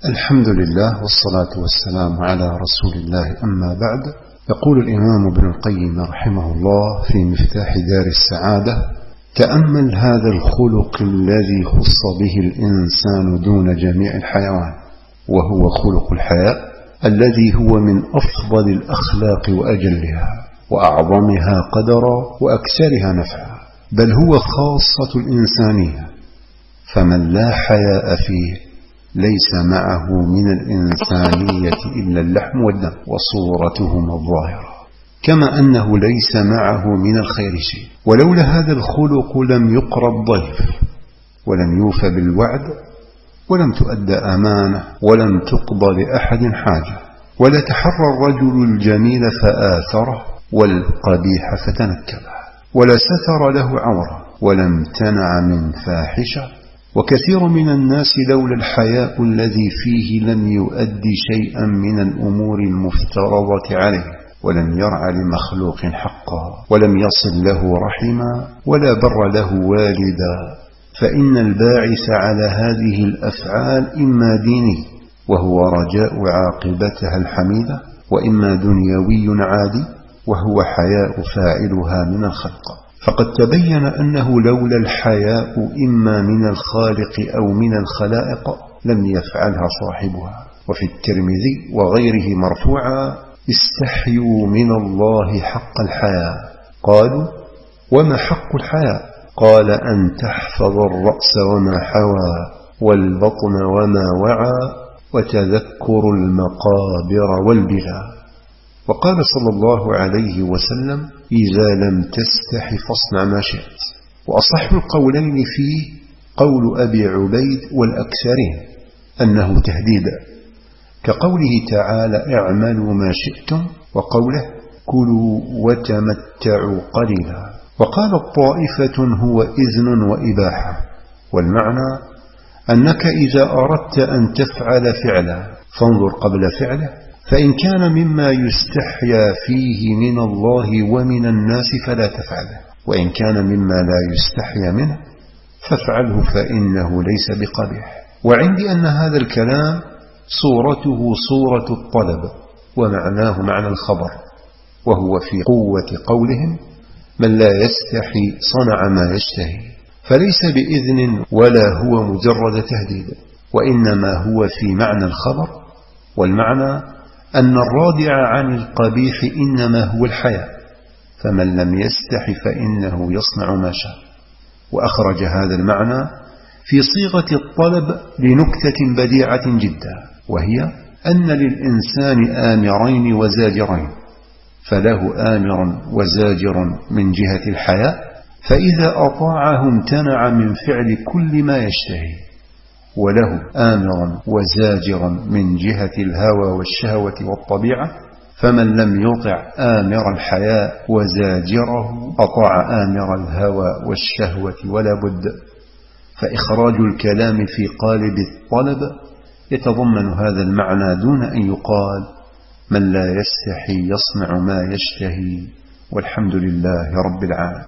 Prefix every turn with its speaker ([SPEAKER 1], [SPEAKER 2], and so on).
[SPEAKER 1] الحمد لله والصلاة والسلام على رسول الله، أما بعد. يقول الإمام ابن القيم رحمه الله في مفتاح دار السعادة: تأمل هذا الخلق الذي خص به الإنسان دون جميع الحيوان، وهو خلق الحياء، الذي هو من أفضل الأخلاق وأجلها وأعظمها قدرا وأكثرها نفعا، بل هو خاصة الإنسانية، فمن لا حياء فيه ليس معه من الإنسانية إلا اللحم والدم وصورتهما الظاهرة، كما أنه ليس معه من الخير شيء. ولولا هذا الخلق لم يقرى الضيف، ولم يوفى بالوعد، ولم تؤدى أمانة، ولم تقضى لأحد حاجة، ولا تحرى الرجل الجميل فآثره والقبيح فتنكبه، ولا ستر له عورة، ولا امتنع من فاحشة. وكثير من الناس لولا الحياء الذي فيه لم يؤدي شيئا من الأمور المفترضة عليه، ولم يرع لمخلوق حقا، ولم يصل له رحما، ولا بر له والدا. فإن الباعث على هذه الأفعال إما ديني، وهو رجاء عاقبتها الحميدة، وإما دنيوي عادي، وهو حياء فاعلها من الخلق. فقد تبين أنه لولا الحياء إما من الخالق أو من الخلائق لم يفعلها صاحبها. وفي الترمذي وغيره مرفوعا: استحيوا من الله حق الحياء. قالوا: وما حق الحياء؟ قال: أن تحفظ الرأس وما حوى، والبطن وما وعى، وتذكر المقابر والبلا. وقال صلى الله عليه وسلم: إذا لم تستح فاصنع ما شئت. وأصح القولين فيه قول أبي عبيد والأكثرين أنه تهديدا، كقوله تعالى: اعملوا ما شئتم، وقوله: كلوا وتمتعوا قليلا. وقال طائفة: هو إذن وإباحة، والمعنى أنك إذا أردت أن تفعل فعلا فانظر قبل فعله، فإن كان مما يستحيا فيه من الله ومن الناس فلا تفعله، وإن كان مما لا يستحيا منه فافعله، فإنه ليس بقبيح. وعندي أن هذا الكلام صورته صورة الطلب، ومعناه معنى الخبر، وهو في قوة قولهم: من لا يستحي صنع ما يشتهي. فليس بإذن ولا هو مجرد تهديد، وإنما هو في معنى الخبر. والمعنى أن الرادع عن القبيح إنما هو الحياء، فمن لم يستح فإنه يصنع ما شاء. وأخرج هذا المعنى في صيغة الطلب لنكتة بديعة جدا، وهي أن للإنسان آمرين وزاجرين، فله آمر وزاجر من جهة الحياء، فإذا أطاعه امتنع من فعل كل ما يشتهي، وله آمر وزاجر من جهة الهوى والشهوة والطبيعة، فمن لم يطع آمر الحياء وزاجره أطاع آمر الهوى والشهوة ولا بد. فإخراج الكلام في قالب الطلب يتضمن هذا المعنى دون أن يقال: من لا يستحي يصنع ما يشتهي. والحمد لله رب العالمين.